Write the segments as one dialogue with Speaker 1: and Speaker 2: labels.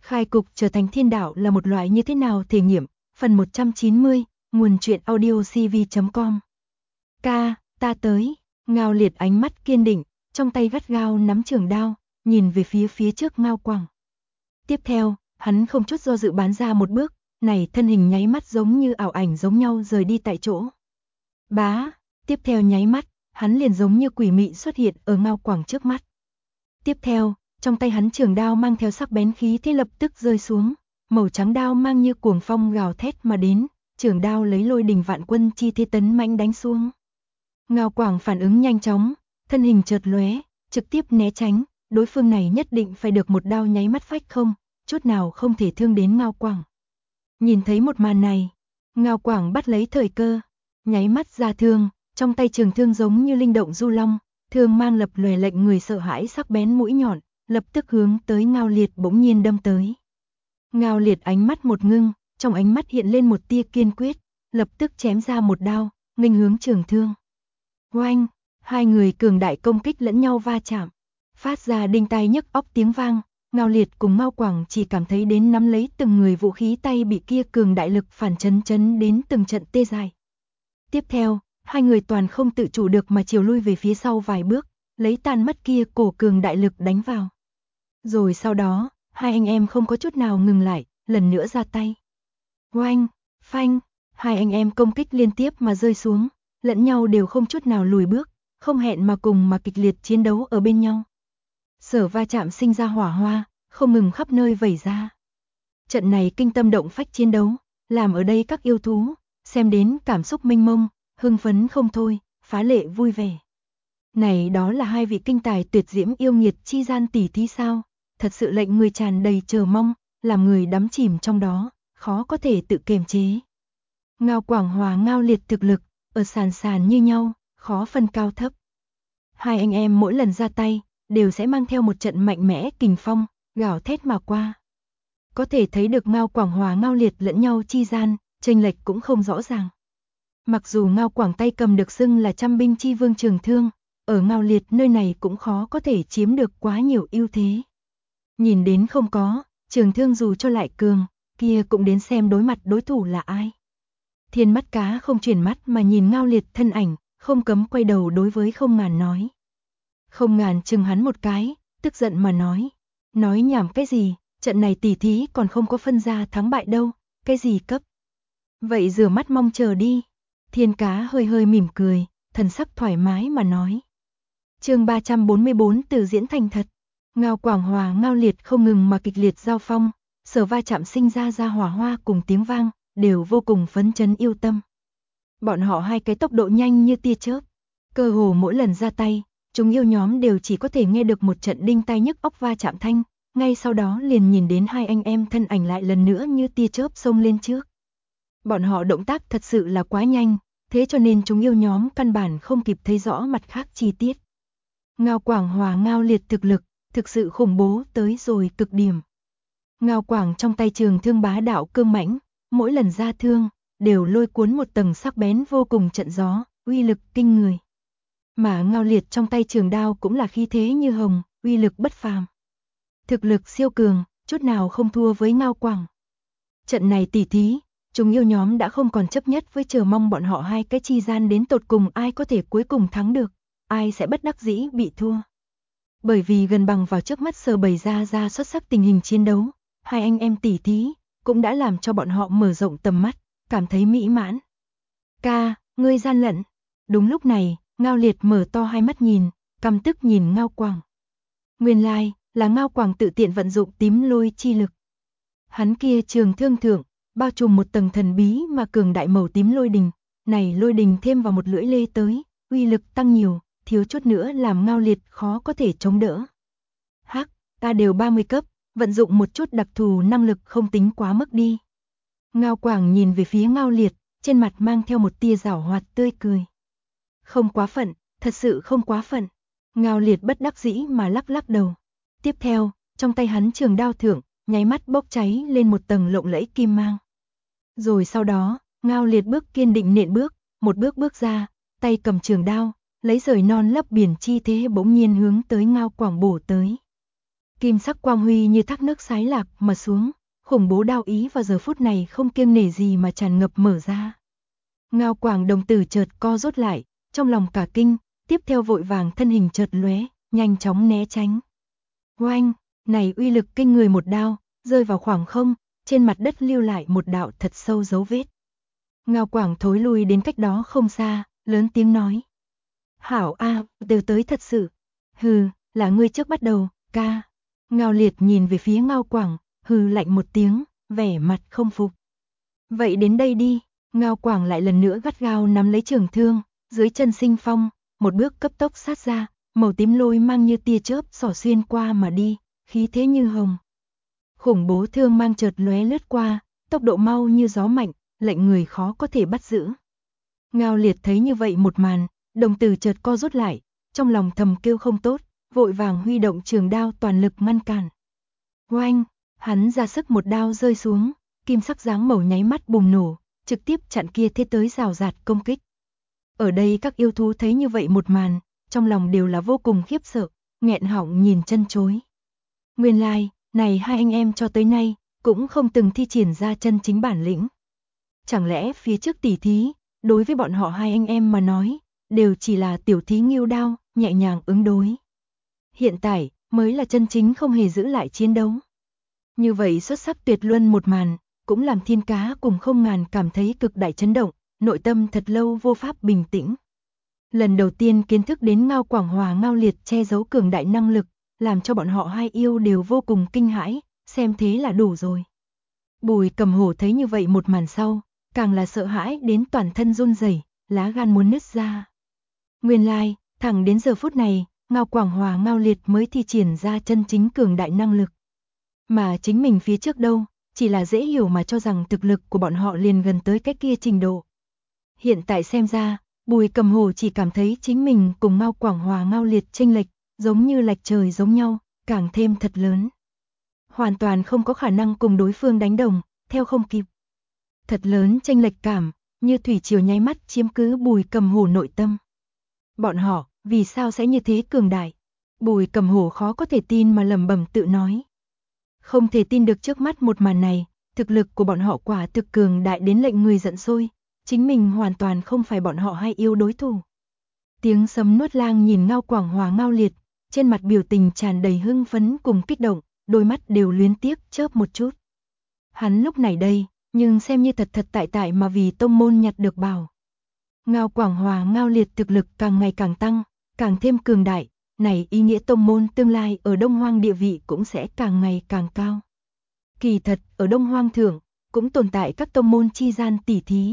Speaker 1: Khai cục trở thành thiên đạo là một loại như thế nào thể nghiệm, phần 190, nguồn truyện audio cv.com. Ca, ta tới, Ngao Liệt ánh mắt kiên định, trong tay gắt gao nắm trường đao, nhìn về phía trước Ngao Quảng. Tiếp theo, hắn không chút do dự bắn ra một bước, này thân hình nháy mắt giống như ảo ảnh giống nhau rời đi tại chỗ. Bá, tiếp theo nháy mắt, hắn liền giống như quỷ mị xuất hiện ở Ngao Quảng trước mắt. Tiếp theo, trong tay hắn trường đao mang theo sắc bén khí thế lập tức rơi xuống, màu trắng đao mang như cuồng phong gào thét mà đến, trường đao lấy lôi đình vạn quân chi thế tấn mãnh đánh xuống. Ngao Quảng phản ứng nhanh chóng, thân hình chợt lóe, trực tiếp né tránh, đối phương này nhất định phải được một đao nháy mắt phách không, chút nào không thể thương đến Ngao Quảng. Nhìn thấy một màn này, Ngao Quảng bắt lấy thời cơ, nháy mắt ra thương, trong tay trường thương giống như linh động du long, thương mang lập lòe lệnh người sợ hãi sắc bén mũi nhọn, lập tức hướng tới Ngao Liệt bỗng nhiên đâm tới. Ngao Liệt ánh mắt một ngưng, trong ánh mắt hiện lên một tia kiên quyết, lập tức chém ra một đao, nghênh hướng trường thương. Oanh, hai người cường đại công kích lẫn nhau va chạm, phát ra đinh tai nhức óc tiếng vang. Ngao Liệt cùng Ngao Quảng chỉ cảm thấy đến nắm lấy từng người vũ khí tay bị kia cường đại lực phản chấn đến từng trận tê dại. Tiếp theo, hai người toàn không tự chủ được mà chiều lui về phía sau vài bước, lấy tan mất kia cổ cường đại lực đánh vào. Rồi sau đó, hai anh em không có chút nào ngừng lại, lần nữa ra tay. Oanh, phanh, hai anh em công kích liên tiếp mà rơi xuống, lẫn nhau đều không chút nào lùi bước, không hẹn mà cùng mà kịch liệt chiến đấu ở bên nhau. Sở va chạm sinh ra hỏa hoa, không ngừng khắp nơi vẩy ra. Trận này kinh tâm động phách chiến đấu, làm ở đây các yêu thú, xem đến cảm xúc mênh mông, hưng phấn không thôi, phá lệ vui vẻ. Này đó là hai vị kinh tài tuyệt diễm yêu nghiệt chi gian tỷ thí sao, thật sự lệnh người tràn đầy chờ mong, làm người đắm chìm trong đó, khó có thể tự kiềm chế. Ngao Quảng hòa Ngao Liệt thực lực, ở sàn như nhau, khó phân cao thấp. Hai anh em mỗi lần ra tay, đều sẽ mang theo một trận mạnh mẽ kình phong, gào thét mà qua. Có thể thấy được Ngao Quảng hòa Ngao Liệt lẫn nhau chi gian, chênh lệch cũng không rõ ràng. Mặc dù Ngao Quảng tay cầm được xưng là trăm binh chi vương trường thương, ở Ngao Liệt nơi này cũng khó có thể chiếm được quá nhiều ưu thế. Nhìn đến không có, trường thương dù cho lại cường, kia cũng đến xem đối mặt đối thủ là ai. Thiên mắt cá không chuyển mắt mà nhìn Ngao Liệt thân ảnh, không cấm quay đầu đối với Không Ngàn nói. Không Ngàn chừng hắn một cái, tức giận mà nói nhảm cái gì, trận này tỉ thí còn không có phân ra thắng bại đâu, cái gì cấp. Vậy rửa mắt mong chờ đi. Thiên cá hơi mỉm cười, thần sắc thoải mái mà nói. Chương 344 từ diễn thành thật. Ngao Quảng hòa Ngao Liệt không ngừng mà kịch liệt giao phong, sở va chạm sinh ra hỏa hoa cùng tiếng vang, đều vô cùng phấn chấn yêu tâm. Bọn họ hai cái tốc độ nhanh như tia chớp, cơ hồ mỗi lần ra tay, chúng yêu nhóm đều chỉ có thể nghe được một trận đinh tai nhức óc va chạm thanh, ngay sau đó liền nhìn đến hai anh em thân ảnh lại lần nữa như tia chớp xông lên trước. Bọn họ động tác thật sự là quá nhanh, thế cho nên chúng yêu nhóm căn bản không kịp thấy rõ mặt khác chi tiết. Ngao Quảng hòa Ngao Liệt thực lực, thực sự khủng bố tới rồi cực điểm. Ngao Quảng trong tay trường thương bá đạo cương mãnh, mỗi lần ra thương, đều lôi cuốn một tầng sắc bén vô cùng trận gió, uy lực kinh người. Mà Ngao Liệt trong tay trường đao cũng là khí thế như hồng, uy lực bất phàm. Thực lực siêu cường, chút nào không thua với Ngao Quảng. Trận này tỉ thí, chúng yêu nhóm đã không còn chấp nhất với chờ mong bọn họ hai cái chi gian đến tột cùng ai có thể cuối cùng thắng được, ai sẽ bất đắc dĩ bị thua. Bởi vì gần bằng vào trước mắt sờ bày ra xuất sắc tình hình chiến đấu, hai anh em tỉ thí cũng đã làm cho bọn họ mở rộng tầm mắt, cảm thấy mỹ mãn. Ca, ngươi gian lận. Đúng lúc này, Ngao Liệt mở to hai mắt nhìn, căm tức nhìn Ngao Quảng. Nguyên lai, là Ngao Quảng tự tiện vận dụng tím lôi chi lực. Hắn kia trường thương thượng, bao trùm một tầng thần bí mà cường đại màu tím lôi đình, này lôi đình thêm vào một lưỡi lê tới, uy lực tăng nhiều, thiếu chút nữa làm Ngao Liệt khó có thể chống đỡ. Hắc, ta đều 30 cấp, vận dụng một chút đặc thù năng lực không tính quá mức đi. Ngao Quảng nhìn về phía Ngao Liệt, trên mặt mang theo một tia giảo hoạt tươi cười. Không quá phận, thật sự không quá phận. Ngao Liệt bất đắc dĩ mà lắc đầu. Tiếp theo, trong tay hắn trường đao thượng, nháy mắt bốc cháy lên một tầng lộng lẫy kim mang. Rồi sau đó, Ngao Liệt bước kiên định nện bước, một bước ra, tay cầm trường đao, lấy rời non lấp biển chi thế bỗng nhiên hướng tới Ngao Quảng bổ tới. Kim sắc quang huy như thác nước xái lạc mà xuống, khủng bố đao ý vào giờ phút này không kiêng nể gì mà tràn ngập mở ra. Ngao Quảng đồng tử chợt co rút lại, trong lòng cả kinh, tiếp theo vội vàng thân hình chợt lóe, nhanh chóng né tránh. Oanh, này uy lực kinh người một đao, rơi vào khoảng không, trên mặt đất lưu lại một đạo thật sâu dấu vết. Ngao Quảng thối lui đến cách đó không xa, lớn tiếng nói. Hảo a, đều tới thật sự. Hừ, là ngươi trước bắt đầu, ca. Ngao Liệt nhìn về phía Ngao Quảng, hừ lạnh một tiếng, vẻ mặt không phục. Vậy đến đây đi, Ngao Quảng lại lần nữa gắt gao nắm lấy trường thương, dưới chân sinh phong, một bước cấp tốc sát ra, màu tím lôi mang như tia chớp xỏ xuyên qua mà đi, khí thế như hồng. Khủng bố thương mang chợt lóe lướt qua, tốc độ mau như gió mạnh, lệnh người khó có thể bắt giữ. Ngao Liệt thấy như vậy một màn, đồng tử chợt co rút lại, trong lòng thầm kêu không tốt, vội vàng huy động trường đao toàn lực ngăn cản. Oanh, hắn ra sức một đao rơi xuống, kim sắc dáng màu nháy mắt bùng nổ, trực tiếp chặn kia thế tới rào rạt công kích. Ở đây các yêu thú thấy như vậy một màn, trong lòng đều là vô cùng khiếp sợ, nghẹn họng nhìn chân chối. Nguyên lai, này hai anh em cho tới nay, cũng không từng thi triển ra chân chính bản lĩnh. Chẳng lẽ phía trước tỉ thí, đối với bọn họ hai anh em mà nói, đều chỉ là tiểu thí nghêu đao, nhẹ nhàng ứng đối. Hiện tại, mới là chân chính không hề giữ lại chiến đấu. Như vậy xuất sắc tuyệt luân một màn, cũng làm Thiên Cá cùng Không Ngàn cảm thấy cực đại chấn động, nội tâm thật lâu vô pháp bình tĩnh. Lần đầu tiên kiến thức đến Ngao Quảng Hòa Ngao Liệt che giấu cường đại năng lực, làm cho bọn họ hai yêu đều vô cùng kinh hãi, xem thế là đủ rồi. Bùi Cầm Hổ thấy như vậy một màn sau, càng là sợ hãi đến toàn thân run rẩy, lá gan muốn nứt ra. Nguyên lai, thẳng đến giờ phút này, Ngao Quảng Hòa Ngao Liệt mới thi triển ra chân chính cường đại năng lực. Mà chính mình phía trước đâu, chỉ là dễ hiểu mà cho rằng thực lực của bọn họ liền gần tới cái kia trình độ. Hiện tại xem ra, Bùi Cầm Hổ chỉ cảm thấy chính mình cùng Ngao Quảng Hòa Ngao Liệt chênh lệch, giống như lệch trời giống nhau, càng thêm thật lớn. Hoàn toàn không có khả năng cùng đối phương đánh đồng, theo không kịp. Thật lớn chênh lệch cảm, như thủy triều nháy mắt chiếm cứ Bùi Cầm Hổ nội tâm. Bọn họ, vì sao sẽ như thế cường đại? Bùi Cầm Hổ khó có thể tin mà lẩm bẩm tự nói. Không thể tin được trước mắt một màn này, thực lực của bọn họ quả thực cường đại đến lệnh người giận sôi, chính mình hoàn toàn không phải bọn họ hay yêu đối thủ. Tiếng sấm nuốt lang nhìn Ngao Quảng Hòa Ngao Liệt, trên mặt biểu tình tràn đầy hưng phấn cùng kích động, đôi mắt đều luyến tiếc chớp một chút. Hắn lúc này đây, nhưng xem như thật tại mà vì tông môn nhặt được bảo. Ngao Quảng Hòa Ngao Liệt thực lực càng ngày càng tăng, càng thêm cường đại, này ý nghĩa tông môn tương lai ở Đông Hoang địa vị cũng sẽ càng ngày càng cao. Kỳ thật, ở Đông Hoang thượng, cũng tồn tại các tông môn chi gian tỉ thí.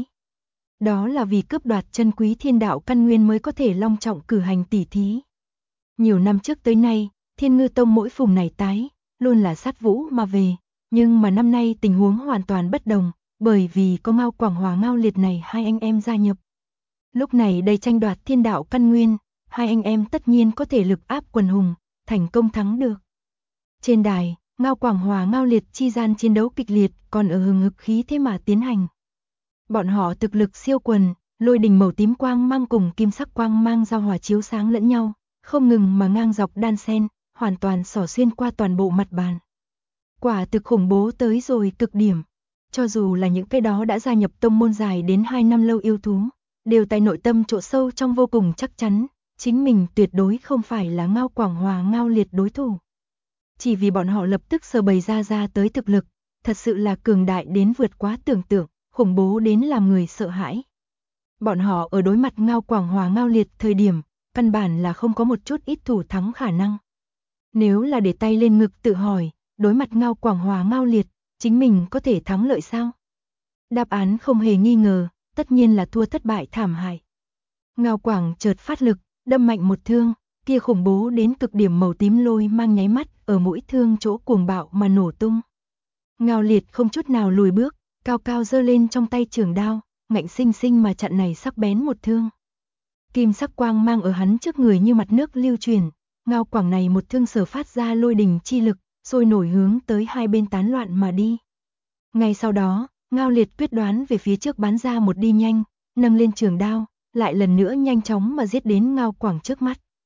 Speaker 1: Đó là vì cướp đoạt chân quý thiên đạo căn nguyên mới có thể long trọng cử hành tỉ thí. Nhiều năm trước tới nay, Thiên Ngư Tông mỗi phùng này tái, luôn là sát vũ mà về, nhưng mà năm nay tình huống hoàn toàn bất đồng, bởi vì có Ngao Quảng Hòa Ngao Liệt này hai anh em gia nhập. Lúc này đây tranh đoạt thiên đạo căn nguyên, hai anh em tất nhiên có thể lực áp quần hùng, thành công thắng được. Trên đài, Ngao Quảng Hòa Ngao Liệt chi gian chiến đấu kịch liệt, còn ở hừng hực khí thế mà tiến hành. Bọn họ thực lực siêu quần, lôi đình màu tím quang mang cùng kim sắc quang mang giao hòa chiếu sáng lẫn nhau, không ngừng mà ngang dọc đan xen, hoàn toàn xỏ xuyên qua toàn bộ mặt bàn. Quả thực khủng bố tới rồi cực điểm. Cho dù là những cái đó đã gia nhập tông môn dài đến 2 năm lâu yêu thú, đều tại nội tâm chỗ sâu trong vô cùng chắc chắn, chính mình tuyệt đối không phải là Ngao Quảng Hòa Ngao Liệt đối thủ. Chỉ vì bọn họ lập tức sờ bày ra tới thực lực, thật sự là cường đại đến vượt quá tưởng tượng, khủng bố đến làm người sợ hãi. Bọn họ ở đối mặt Ngao Quảng Hòa Ngao Liệt thời điểm, căn bản là không có một chút ít thủ thắng khả năng. Nếu là để tay lên ngực tự hỏi, đối mặt Ngao Quảng Hòa Ngao Liệt, chính mình có thể thắng lợi sao? Đáp án không hề nghi ngờ, tất nhiên là thua thất bại thảm hại. Ngao Quảng chợt phát lực, đâm mạnh một thương, kia khủng bố đến cực điểm màu tím lôi mang nháy mắt ở mũi thương chỗ cuồng bạo mà nổ tung. Ngao Liệt không chút nào lùi bước, cao cao giơ lên trong tay trường đao, ngạnh sinh sinh mà chặn này sắc bén một thương. Kim sắc quang mang ở hắn trước người như mặt nước lưu truyền, Ngao Quảng này một thương sở phát ra lôi đình chi lực, sôi nổi hướng tới hai bên tán loạn mà đi. Ngay sau đó, Ngao Liệt quyết đoán về phía trước bắn ra một đi nhanh, nâng lên trường đao, lại lần nữa nhanh chóng mà giết đến Ngao Quảng trước mắt.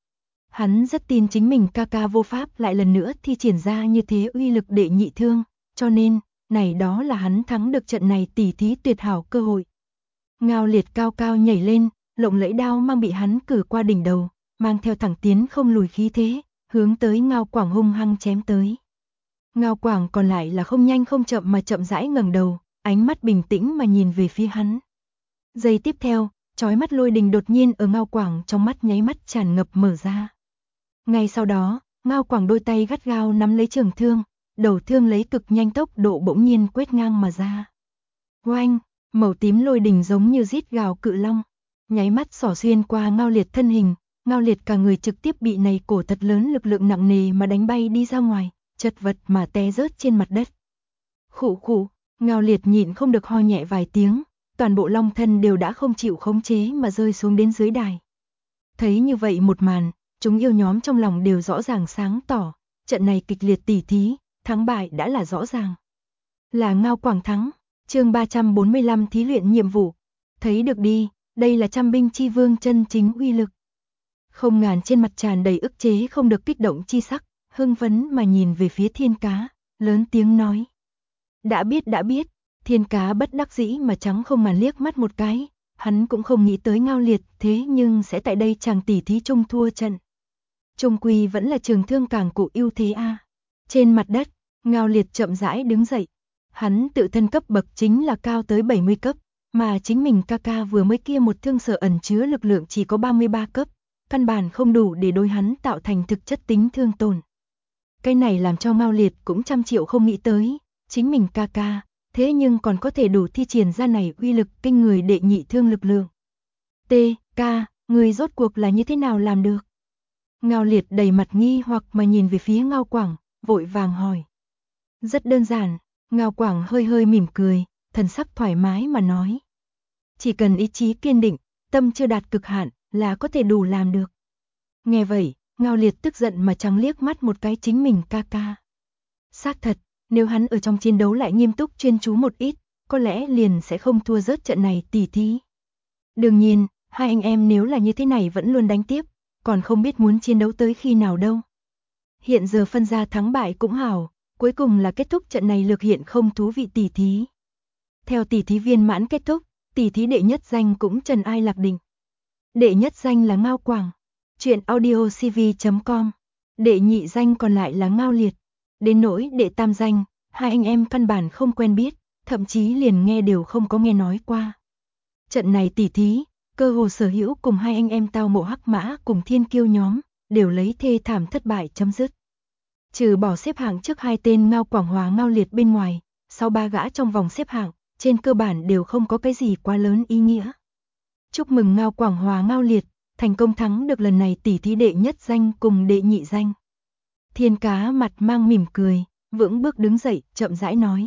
Speaker 1: Hắn rất tin chính mình ca ca vô pháp lại lần nữa thi triển ra như thế uy lực đệ nhị thương, cho nên, này đó là hắn thắng được trận này tỉ thí tuyệt hảo cơ hội. Ngao Liệt cao cao nhảy lên, lộng lẫy đao mang bị hắn cử qua đỉnh đầu, mang theo thẳng tiến không lùi khí thế, hướng tới Ngao Quảng hung hăng chém tới. Ngao Quảng còn lại là không nhanh không chậm mà chậm rãi ngẩng đầu, ánh mắt bình tĩnh mà nhìn về phía hắn. Giây tiếp theo, chói mắt lôi đình đột nhiên ở Ngao Quảng trong mắt nháy mắt tràn ngập mở ra. Ngay sau đó, Ngao Quảng đôi tay gắt gao nắm lấy trường thương, đầu thương lấy cực nhanh tốc độ bỗng nhiên quét ngang mà ra. Oanh, màu tím lôi đình giống như rít gào cự long, nháy mắt xỏ xuyên qua Ngao Liệt thân hình, Ngao Liệt cả người trực tiếp bị này cổ thật lớn lực lượng nặng nề mà đánh bay đi ra ngoài, chật vật mà té rớt trên mặt đất. Khụ khụ, Ngao Liệt nhịn không được ho nhẹ vài tiếng, toàn bộ long thân đều đã không chịu khống chế mà rơi xuống đến dưới đài. Thấy như vậy một màn, chúng yêu nhóm trong lòng đều rõ ràng sáng tỏ, trận này kịch liệt tỉ thí, thắng bại đã là rõ ràng. Là Ngao Quảng thắng, chương 345 thí luyện nhiệm vụ. Thấy được đi, đây là trăm binh chi vương chân chính uy lực. Không Ngàn trên mặt tràn đầy ức chế không được kích động chi sắc, hưng phấn mà nhìn về phía Thiên Cá, lớn tiếng nói. Đã biết, Thiên Cá bất đắc dĩ mà trắng Không Ngàn liếc mắt một cái, hắn cũng không nghĩ tới Ngao Liệt thế nhưng sẽ tại đây chàng tỉ thí chung thua trận. Trung quy vẫn là trường thương càng cụ ưu thế a. Trên mặt đất, Ngao Liệt chậm rãi đứng dậy. Hắn tự thân cấp bậc chính là cao tới 70 cấp, mà chính mình ca ca vừa mới kia một thương sở ẩn chứa lực lượng chỉ có 33 cấp, căn bản không đủ để đối hắn tạo thành thực chất tính thương tổn. Cái này làm cho Ngao Liệt cũng trăm triệu không nghĩ tới, chính mình ca ca, thế nhưng còn có thể đủ thi triển ra này uy lực kinh người đệ nhị thương lực lượng. Ca, người rốt cuộc là như thế nào làm được? Ngao Liệt đầy mặt nghi hoặc mà nhìn về phía Ngao Quảng, vội vàng hỏi. Rất đơn giản, Ngao Quảng hơi hơi mỉm cười, thần sắc thoải mái mà nói. Chỉ cần ý chí kiên định, tâm chưa đạt cực hạn là có thể đủ làm được. Nghe vậy, Ngao Liệt tức giận mà trắng liếc mắt một cái chính mình ca ca. Xác thật, nếu hắn ở trong chiến đấu lại nghiêm túc chuyên chú một ít, có lẽ liền sẽ không thua rớt trận này tỉ thí. Đương nhiên, hai anh em nếu là như thế này vẫn luôn đánh tiếp, còn không biết muốn chiến đấu tới khi nào đâu. Hiện giờ phân ra thắng bại cũng hảo, cuối cùng là kết thúc trận này lược hiện không thú vị tỉ thí. Theo tỉ thí viên mãn kết thúc, tỉ thí đệ nhất danh cũng trần ai lạc định. Đệ nhất danh là Ngao Quảng, truyện audiocv.com. Đệ nhị danh còn lại là Ngao Liệt. Đến nỗi đệ tam danh, hai anh em căn bản không quen biết, thậm chí liền nghe đều không có nghe nói qua. Trận này tỉ thí, cơ hồ sở hữu cùng hai anh em Tao Mộ Hắc Mã cùng Thiên Kiêu nhóm, đều lấy thê thảm thất bại chấm dứt. Trừ bỏ xếp hạng trước hai tên Ngao Quảng Hòa Ngao Liệt bên ngoài, sau ba gã trong vòng xếp hạng, trên cơ bản đều không có cái gì quá lớn ý nghĩa. Chúc mừng Ngao Quảng Hòa Ngao Liệt, thành công thắng được lần này tỉ thí đệ nhất danh cùng đệ nhị danh. Thiên Cá mặt mang mỉm cười, vững bước đứng dậy, chậm rãi nói.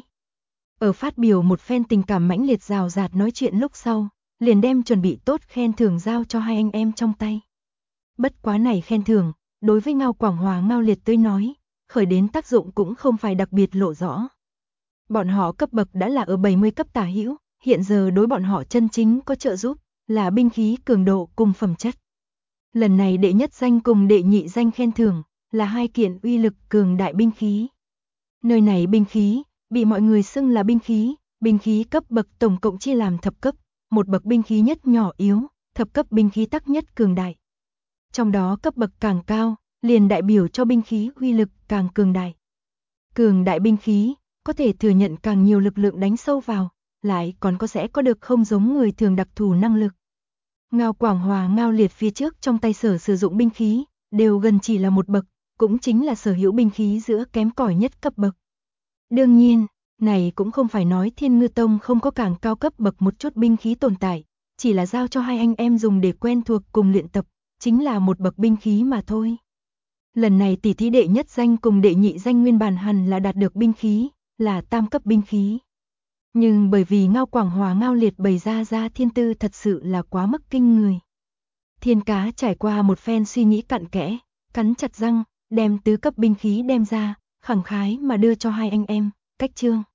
Speaker 1: Ở phát biểu một phen tình cảm mãnh liệt rào rạt nói chuyện lúc sau, liền đem chuẩn bị tốt khen thưởng giao cho hai anh em trong tay. Bất quá này khen thưởng, đối với Ngao Quảng Hòa Ngao Liệt tới nói, khởi đến tác dụng cũng không phải đặc biệt lộ rõ. Bọn họ cấp bậc đã là ở 70 cấp tả hữu, hiện giờ đối bọn họ chân chính có trợ giúp, là binh khí cường độ cùng phẩm chất. Lần này đệ nhất danh cùng đệ nhị danh khen thưởng, là hai kiện uy lực cường đại binh khí. Nơi này binh khí, bị mọi người xưng là binh khí cấp bậc tổng cộng chia làm thập cấp, một bậc binh khí nhất nhỏ yếu, thập cấp binh khí tắc nhất cường đại. Trong đó cấp bậc càng cao, liền đại biểu cho binh khí uy lực càng cường đại. Cường đại binh khí, có thể thừa nhận càng nhiều lực lượng đánh sâu vào, lại còn sẽ có được không giống người thường đặc thù năng lực. Ngao Quảng Hòa Ngao Liệt phía trước trong tay sử dụng binh khí, đều gần chỉ là một bậc, cũng chính là sở hữu binh khí giữa kém cỏi nhất cấp bậc. Đương nhiên, này cũng không phải nói Thiên Ngư Tông không có càng cao cấp bậc một chút binh khí tồn tại, chỉ là giao cho hai anh em dùng để quen thuộc cùng luyện tập, chính là một bậc binh khí mà thôi. Lần này tỉ thí đệ nhất danh cùng đệ nhị danh nguyên bản hẳn là đạt được binh khí, là tam cấp binh khí. Nhưng bởi vì Ngao Quảng Hòa Ngao Liệt bày ra thiên tư thật sự là quá mức kinh người. Thiên Cá trải qua một phen suy nghĩ cặn kẽ, cắn chặt răng, đem tứ cấp binh khí đem ra, khẳng khái mà đưa cho hai anh em, cách chương.